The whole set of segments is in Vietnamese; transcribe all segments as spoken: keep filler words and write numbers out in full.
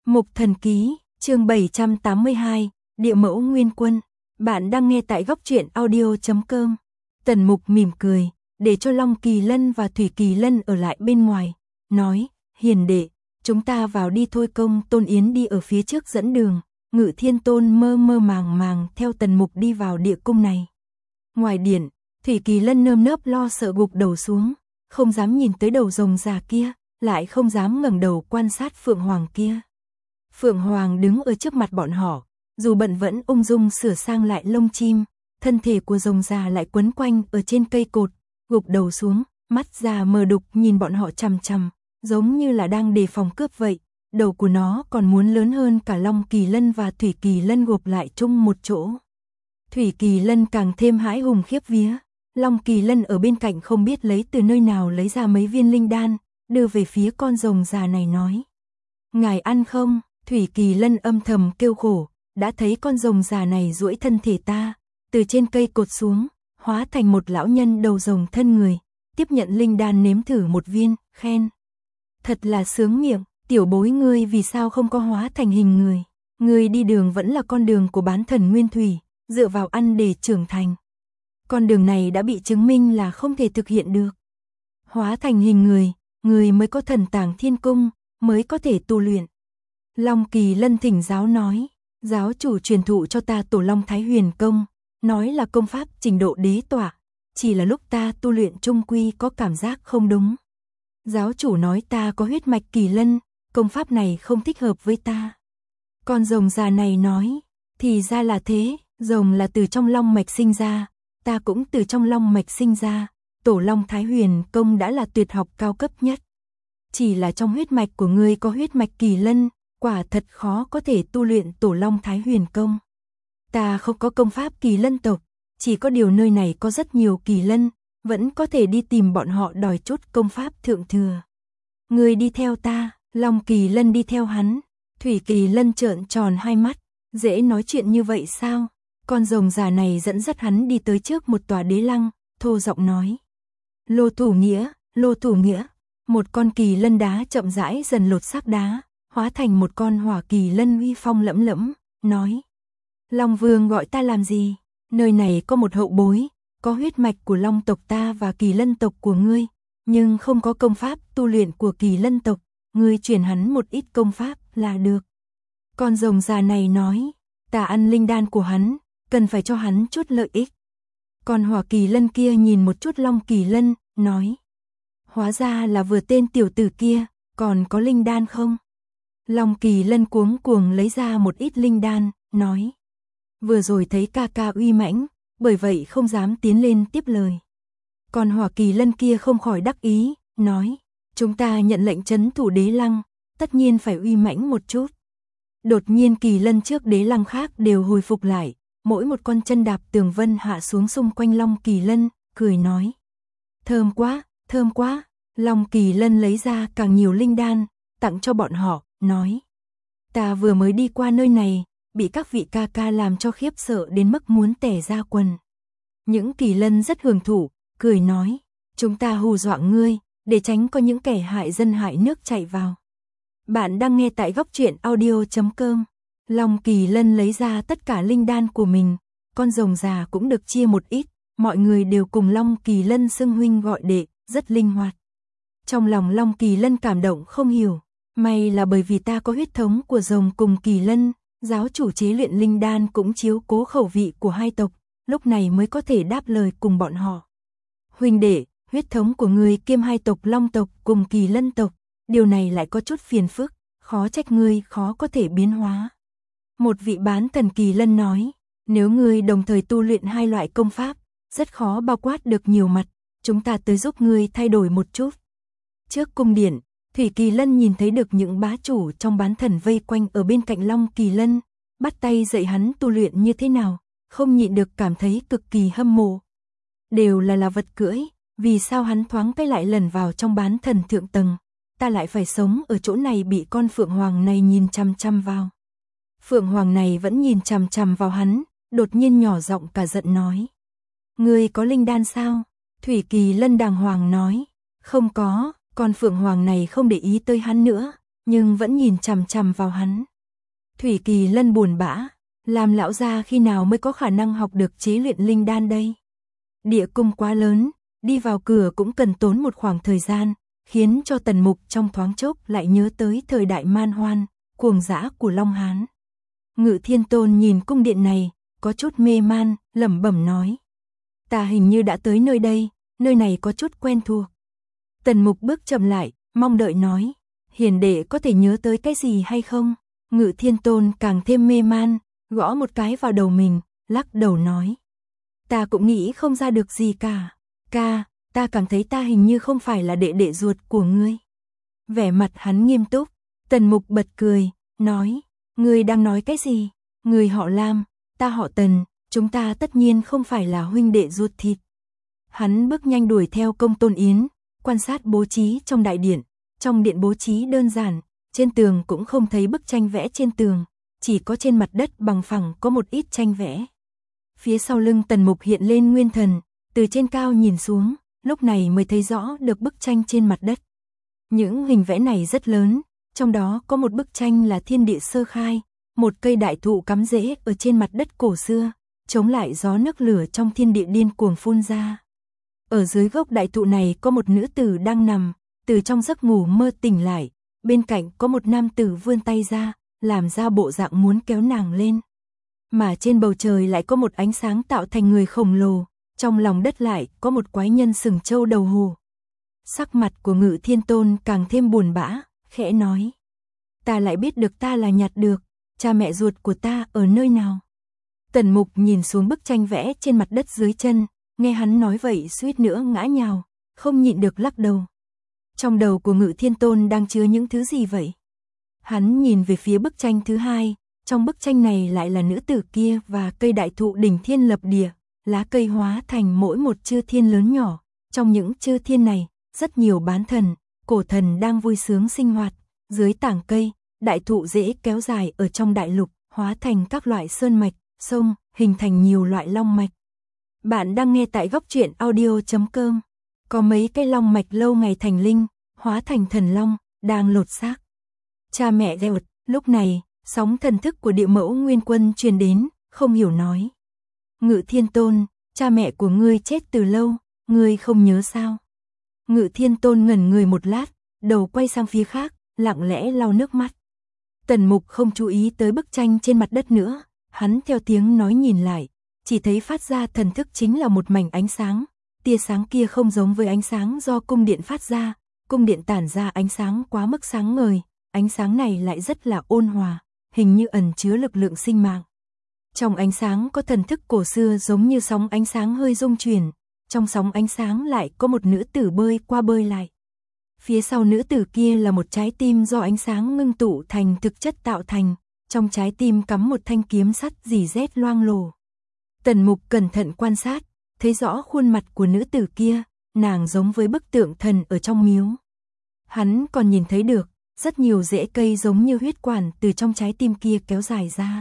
Mục Thần Ký, chương bảy trăm tám mươi hai, Địa Mẫu Nguyên Quân. Bạn đang nghe tại góc truyện audio chấm com. Tần Mục mỉm cười, để cho Long Kỳ Lân và Thủy Kỳ Lân ở lại bên ngoài, nói, hiền đệ, chúng ta vào đi thôi. Công Tôn Yến đi ở phía trước dẫn đường, Ngự Thiên Tôn mơ mơ màng màng theo Tần Mục đi vào địa cung này. Ngoài điện, Thủy Kỳ Lân nơm nớp lo sợ gục đầu xuống, không dám nhìn tới đầu rồng già kia, lại không dám ngẩng đầu quan sát Phượng Hoàng kia. Phượng Hoàng đứng ở trước mặt bọn họ, dù bận vẫn ung dung sửa sang lại lông chim, thân thể của rồng già lại quấn quanh ở trên cây cột, gục đầu xuống, mắt già mờ đục nhìn bọn họ chằm chằm, giống như là đang đề phòng cướp vậy. Đầu của nó còn muốn lớn hơn cả Long Kỳ Lân và Thủy Kỳ Lân gộp lại chung một chỗ. Thủy Kỳ Lân càng thêm hãi hùng khiếp vía, Long Kỳ Lân ở bên cạnh không biết lấy từ nơi nào lấy ra mấy viên linh đan, đưa về phía con rồng già này nói. Ngài ăn không? Thủy Kỳ Lân âm thầm kêu khổ, đã thấy con rồng già này duỗi thân thể ta, từ trên cây cột xuống, hóa thành một lão nhân đầu rồng thân người, tiếp nhận linh đan nếm thử một viên, khen. Thật là sướng miệng, tiểu bối ngươi vì sao không có hóa thành hình người, ngươi đi đường vẫn là con đường của bán thần nguyên thủy, dựa vào ăn để trưởng thành. Con đường này đã bị chứng minh là không thể thực hiện được. Hóa thành hình người, người mới có thần tàng thiên cung, mới có thể tu luyện. Long Kỳ Lân thỉnh giáo nói, giáo chủ truyền thụ cho ta Tổ Long Thái Huyền Công, nói là công pháp trình độ đế tọa, chỉ là lúc ta tu luyện trung quy có cảm giác không đúng. Giáo chủ nói ta có huyết mạch Kỳ Lân, công pháp này không thích hợp với ta. Con rồng già này nói, thì ra là thế, rồng là từ trong long mạch sinh ra, ta cũng từ trong long mạch sinh ra, Tổ Long Thái Huyền Công đã là tuyệt học cao cấp nhất. Chỉ là trong huyết mạch của ngươi có huyết mạch Kỳ Lân, quả thật khó có thể tu luyện Tổ Long Thái Huyền Công. Ta không có công pháp Kỳ Lân tộc, chỉ có điều nơi này có rất nhiều Kỳ Lân, vẫn có thể đi tìm bọn họ đòi chút công pháp thượng thừa. Ngươi đi theo ta, Long Kỳ Lân đi theo hắn. Thủy Kỳ Lân trợn tròn hai mắt, dễ nói chuyện như vậy sao? Con rồng già này dẫn dắt hắn đi tới trước một tòa đế lăng, thô giọng nói. Lô Thủ Nghĩa, Lô Thủ Nghĩa. Một con Kỳ Lân đá chậm rãi dần lột xác đá, hóa thành một con hỏa Kỳ Lân uy phong lẫm lẫm, nói. Long Vương gọi ta làm gì? Nơi này có một hậu bối, có huyết mạch của Long tộc ta và Kỳ Lân tộc của ngươi, nhưng không có công pháp tu luyện của Kỳ Lân tộc, ngươi truyền hắn một ít công pháp là được. Con rồng già này nói, ta ăn linh đan của hắn, cần phải cho hắn chút lợi ích. Con hỏa Kỳ Lân kia nhìn một chút Long Kỳ Lân, nói. Hóa ra là vừa tên tiểu tử kia, còn có linh đan không? Long Kỳ Lân cuống cuồng lấy ra một ít linh đan, nói. Vừa rồi thấy ca ca uy mãnh, bởi vậy không dám tiến lên tiếp lời. Còn hỏa Kỳ Lân kia không khỏi đắc ý, nói. Chúng ta nhận lệnh trấn thủ đế lăng, tất nhiên phải uy mãnh một chút. Đột nhiên Kỳ Lân trước đế lăng khác đều hồi phục lại, mỗi một con chân đạp tường vân hạ xuống xung quanh Long Kỳ Lân, cười nói. Thơm quá, thơm quá. Long Kỳ Lân lấy ra càng nhiều linh đan, tặng cho bọn họ, nói. Ta vừa mới đi qua nơi này, bị các vị ca ca làm cho khiếp sợ đến mức muốn tẻ ra quần. Những Kỳ Lân rất hưởng thụ, cười nói. Chúng ta hù dọa ngươi, để tránh có những kẻ hại dân hại nước chạy vào. Bạn đang nghe tại góc truyện audio chấm com. Long Kỳ Lân lấy ra tất cả linh đan của mình, con rồng già cũng được chia một ít, mọi người đều cùng Long Kỳ Lân xưng huynh gọi đệ, rất linh hoạt. Trong lòng Long Kỳ Lân cảm động không hiểu, may là bởi vì ta có huyết thống của rồng cùng Kỳ Lân, giáo chủ chế luyện linh đan cũng chiếu cố khẩu vị của hai tộc, lúc này mới có thể đáp lời cùng bọn họ. Huynh đệ, huyết thống của người kiêm hai tộc Long tộc cùng Kỳ Lân tộc, điều này lại có chút phiền phức, khó trách ngươi khó có thể biến hóa. Một vị bán thần Kỳ Lân nói, nếu ngươi đồng thời tu luyện hai loại công pháp, rất khó bao quát được nhiều mặt, chúng ta tới giúp ngươi thay đổi một chút. Trước cung điện, Thủy Kỳ Lân nhìn thấy được những bá chủ trong bán thần vây quanh ở bên cạnh Long Kỳ Lân, bắt tay dạy hắn tu luyện như thế nào, không nhịn được cảm thấy cực kỳ hâm mộ. Đều là là vật cưỡi, vì sao hắn thoáng cái lại lần vào trong bán thần thượng tầng, ta lại phải sống ở chỗ này bị con Phượng Hoàng này nhìn chăm chăm vào. Phượng Hoàng này vẫn nhìn chằm chằm vào hắn, đột nhiên nhỏ giọng cả giận nói. Ngươi có linh đan sao? Thủy Kỳ Lân đàng hoàng nói. Không có, con Phượng Hoàng này không để ý tới hắn nữa, nhưng vẫn nhìn chằm chằm vào hắn. Thủy Kỳ Lân buồn bã, làm lão gia khi nào mới có khả năng học được chế luyện linh đan đây? Địa cung quá lớn, đi vào cửa cũng cần tốn một khoảng thời gian, khiến cho Tần Mục trong thoáng chốc lại nhớ tới thời đại man hoan, cuồng dã của Long Hán. Ngự Thiên Tôn nhìn cung điện này, có chút mê man, lẩm bẩm nói. Ta hình như đã tới nơi đây, nơi này có chút quen thuộc. Tần Mục bước chậm lại, mong đợi nói. Hiền đệ có thể nhớ tới cái gì hay không? Ngự Thiên Tôn càng thêm mê man, gõ một cái vào đầu mình, lắc đầu nói. Ta cũng nghĩ không ra được gì cả. Ca, ta cảm thấy ta hình như không phải là đệ đệ ruột của ngươi. Vẻ mặt hắn nghiêm túc, Tần Mục bật cười, nói. Ngươi đang nói cái gì? Ngươi họ Lam, ta họ Tần, chúng ta tất nhiên không phải là huynh đệ ruột thịt. Hắn bước nhanh đuổi theo Công Tôn Yến, quan sát bố trí trong đại điện. Trong điện bố trí đơn giản, trên tường cũng không thấy bức tranh vẽ trên tường, chỉ có trên mặt đất bằng phẳng có một ít tranh vẽ. Phía sau lưng Tần Mục hiện lên nguyên thần, từ trên cao nhìn xuống, lúc này mới thấy rõ được bức tranh trên mặt đất. Những hình vẽ này rất lớn, trong đó có một bức tranh là thiên địa sơ khai, một cây đại thụ cắm rễ ở trên mặt đất cổ xưa, chống lại gió nước lửa trong thiên địa điên cuồng phun ra. Ở dưới gốc đại thụ này có một nữ tử đang nằm, từ trong giấc ngủ mơ tỉnh lại, bên cạnh có một nam tử vươn tay ra, làm ra bộ dạng muốn kéo nàng lên. Mà trên bầu trời lại có một ánh sáng tạo thành người khổng lồ, trong lòng đất lại có một quái nhân sừng trâu đầu hổ. Sắc mặt của Ngự Thiên Tôn càng thêm buồn bã, khẽ nói. Ta lại biết được ta là nhặt được, cha mẹ ruột của ta ở nơi nào? Tần Mục nhìn xuống bức tranh vẽ trên mặt đất dưới chân, nghe hắn nói vậy suýt nữa ngã nhào, không nhịn được lắc đầu. Trong đầu của Ngự Thiên Tôn đang chứa những thứ gì vậy? Hắn nhìn về phía bức tranh thứ hai, trong bức tranh này lại là nữ tử kia và cây đại thụ đỉnh thiên lập địa, lá cây hóa thành mỗi một chư thiên lớn nhỏ. Trong những chư thiên này, rất nhiều bán thần, cổ thần đang vui sướng sinh hoạt. Dưới tảng cây, đại thụ rễ kéo dài ở trong đại lục, hóa thành các loại sơn mạch, sông, hình thành nhiều loại long mạch. Bạn đang nghe tại góc truyện audio chấm com. Có mấy cây long mạch lâu ngày thành linh, hóa thành thần long, đang lột xác. Cha mẹ ghẹo, lúc này, sóng thần thức của Địa Mẫu Nguyên Quân truyền đến, không hiểu nói. Ngự Thiên Tôn, cha mẹ của ngươi chết từ lâu, ngươi không nhớ sao? Ngự Thiên Tôn ngẩn người một lát, đầu quay sang phía khác, lặng lẽ lau nước mắt. Tần Mục không chú ý tới bức tranh trên mặt đất nữa, hắn theo tiếng nói nhìn lại, chỉ thấy phát ra thần thức chính là một mảnh ánh sáng. Tia sáng kia không giống với ánh sáng do cung điện phát ra, cung điện tản ra ánh sáng quá mức sáng ngời, ánh sáng này lại rất là ôn hòa, hình như ẩn chứa lực lượng sinh mạng. Trong ánh sáng có thần thức cổ xưa giống như sóng ánh sáng hơi rung chuyển, trong sóng ánh sáng lại có một nữ tử bơi qua bơi lại. Phía sau nữ tử kia là một trái tim do ánh sáng ngưng tụ thành thực chất tạo thành, trong trái tim cắm một thanh kiếm sắt rỉ rét loang lổ. Tần Mục cẩn thận quan sát, thấy rõ khuôn mặt của nữ tử kia, nàng giống với bức tượng thần ở trong miếu. Hắn còn nhìn thấy được, rất nhiều rễ cây giống như huyết quản từ trong trái tim kia kéo dài ra.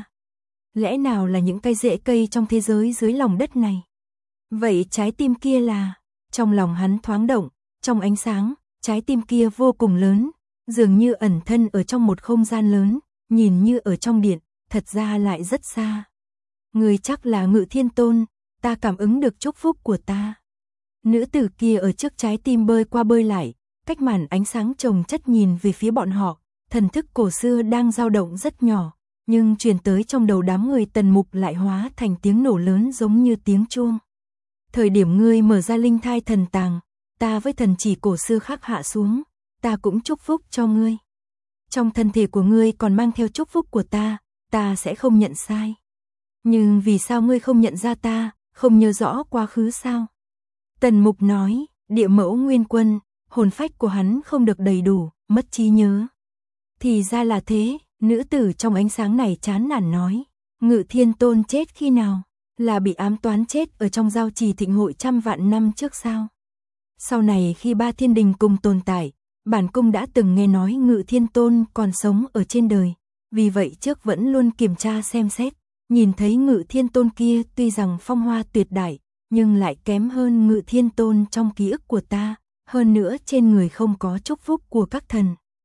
Lẽ nào là những cây rễ cây trong thế giới dưới lòng đất này? Vậy trái tim kia là... Trong lòng hắn thoáng động, trong ánh sáng, trái tim kia vô cùng lớn, dường như ẩn thân ở trong một không gian lớn, nhìn như ở trong điện, thật ra lại rất xa. Người chắc là Ngự Thiên Tôn, ta cảm ứng được chúc phúc của ta. Nữ tử kia ở trước trái tim bơi qua bơi lại, cách màn ánh sáng chồng chất nhìn về phía bọn họ, thần thức cổ xưa đang dao động rất nhỏ, nhưng truyền tới trong đầu đám người Tần Mục lại hóa thành tiếng nổ lớn giống như tiếng chuông. Thời điểm ngươi mở ra linh thai thần tàng, ta với thần chỉ cổ xưa khắc hạ xuống, ta cũng chúc phúc cho ngươi. Trong thân thể của ngươi còn mang theo chúc phúc của ta, ta sẽ không nhận sai. Nhưng vì sao ngươi không nhận ra ta, không nhớ rõ quá khứ sao? Tần Mục nói, Địa Mẫu Nguyên Quân, hồn phách của hắn không được đầy đủ, mất trí nhớ. Thì ra là thế, nữ tử trong ánh sáng này chán nản nói. Ngự Thiên Tôn chết khi nào? Là bị ám toán chết ở trong giao trì thịnh hội trăm vạn năm trước sao? Sau này khi ba thiên đình cùng tồn tại, bản cung đã từng nghe nói Ngự Thiên Tôn còn sống ở trên đời. Vì vậy trước vẫn luôn kiểm tra xem xét, nhìn thấy Ngự Thiên Tôn kia tuy rằng phong hoa tuyệt đại, nhưng lại kém hơn Ngự Thiên Tôn trong ký ức của ta, hơn nữa trên người không có chúc phúc của các thần.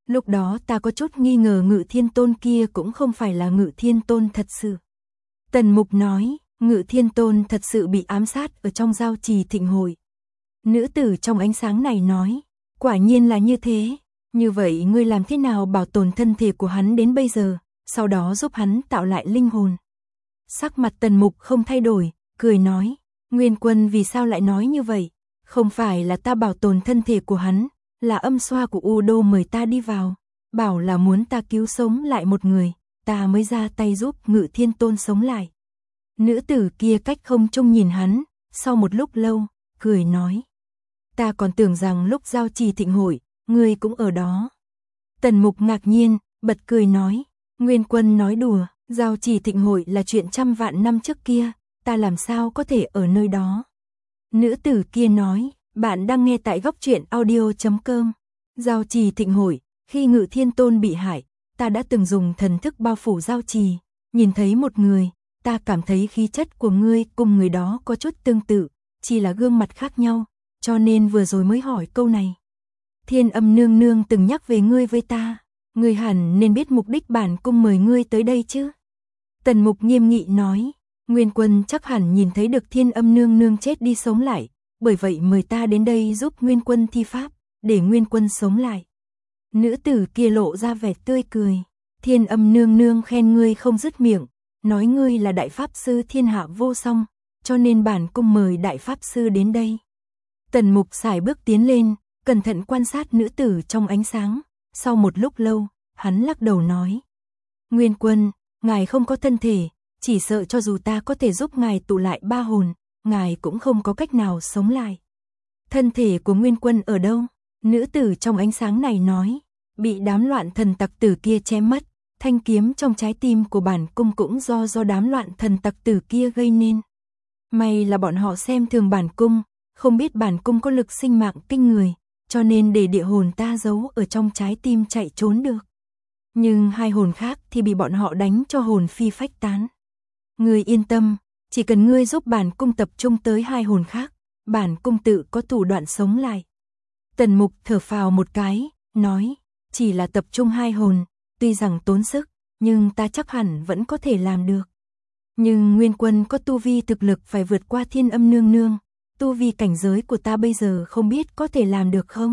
Lúc đó ta có chút nghi ngờ Ngự Thiên Tôn kia cũng không phải là Ngự Thiên Tôn thật sự. Tần Mục nói, Ngự Thiên Tôn thật sự bị ám sát ở trong giao trì thịnh hội. Nữ tử trong ánh sáng này nói, quả nhiên là như thế. Như vậy ngươi làm thế nào bảo tồn thân thể của hắn đến bây giờ, sau đó giúp hắn tạo lại linh hồn? Sắc mặt Tần Mục không thay đổi, cười nói, Nguyên Quân vì sao lại nói như vậy? Không phải là ta bảo tồn thân thể của hắn, là âm xoa của U Đô mời ta đi vào, bảo là muốn ta cứu sống lại một người, ta mới ra tay giúp Ngự Thiên Tôn sống lại. Nữ tử kia cách không trung nhìn hắn, sau một lúc lâu, cười nói, ta còn tưởng rằng lúc giao trì thịnh hội, ngươi cũng ở đó. Tần Mục ngạc nhiên, bật cười nói, Nguyên Quân nói đùa, giao trì thịnh hội là chuyện trăm vạn năm trước kia, ta làm sao có thể ở nơi đó. Nữ tử kia nói, bạn đang nghe tại góc truyện audio chấm com. Giao trì thịnh hội, khi Ngự Thiên Tôn bị hại, ta đã từng dùng thần thức bao phủ giao trì, nhìn thấy một người, ta cảm thấy khí chất của ngươi cùng người đó có chút tương tự, chỉ là gương mặt khác nhau, cho nên vừa rồi mới hỏi câu này. Thiên Âm nương nương từng nhắc về ngươi với ta, ngươi hẳn nên biết mục đích bản cung mời ngươi tới đây chứ. Tần Mục nghiêm nghị nói, Nguyên Quân chắc hẳn nhìn thấy được Thiên Âm nương nương chết đi sống lại, bởi vậy mời ta đến đây giúp Nguyên Quân thi pháp, để Nguyên Quân sống lại. Nữ tử kia lộ ra vẻ tươi cười, Thiên Âm nương nương khen ngươi không dứt miệng, nói ngươi là đại pháp sư thiên hạ vô song, cho nên bản cung mời đại pháp sư đến đây. Tần Mục sải bước tiến lên, cẩn thận quan sát nữ tử trong ánh sáng, sau một lúc lâu, hắn lắc đầu nói, Nguyên Quân, ngài không có thân thể, chỉ sợ cho dù ta có thể giúp ngài tụ lại ba hồn, ngài cũng không có cách nào sống lại. Thân thể của Nguyên Quân ở đâu? Nữ tử trong ánh sáng này nói, bị đám loạn thần tặc tử kia chém mất, thanh kiếm trong trái tim của bản cung cũng do do đám loạn thần tặc tử kia gây nên. May là bọn họ xem thường bản cung, không biết bản cung có lực sinh mạng kinh người, cho nên để địa hồn ta giấu ở trong trái tim chạy trốn được. Nhưng hai hồn khác thì bị bọn họ đánh cho hồn phi phách tán. Ngươi yên tâm, chỉ cần ngươi giúp bản cung tập trung tới hai hồn khác, bản cung tự có thủ đoạn sống lại. Tần Mục thở phào một cái, nói, chỉ là tập trung hai hồn, tuy rằng tốn sức, nhưng ta chắc hẳn vẫn có thể làm được. Nhưng Nguyên Quân có tu vi thực lực phải vượt qua Thiên Âm nương nương, tu vi cảnh giới của ta bây giờ không biết có thể làm được không?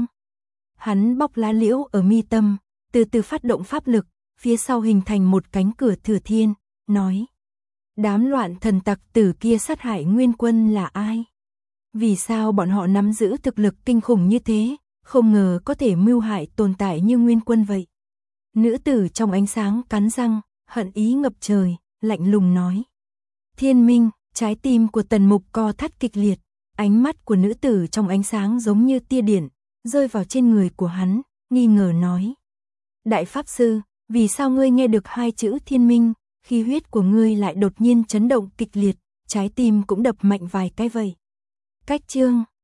Hắn bóc lá liễu ở mi tâm, từ từ phát động pháp lực, phía sau hình thành một cánh cửa thừa thiên, nói, đám loạn thần tặc tử kia sát hại Nguyên Quân là ai? Vì sao bọn họ nắm giữ thực lực kinh khủng như thế, không ngờ có thể mưu hại tồn tại như Nguyên Quân vậy? Nữ tử trong ánh sáng cắn răng, hận ý ngập trời, lạnh lùng nói. Thiên Minh, trái tim của Tần Mục co thắt kịch liệt, ánh mắt của nữ tử trong ánh sáng giống như tia điện, rơi vào trên người của hắn, nghi ngờ nói. Đại Pháp Sư, vì sao ngươi nghe được hai chữ Thiên Minh, khi huyết của ngươi lại đột nhiên chấn động kịch liệt, trái tim cũng đập mạnh vài cái vậy? Cách chương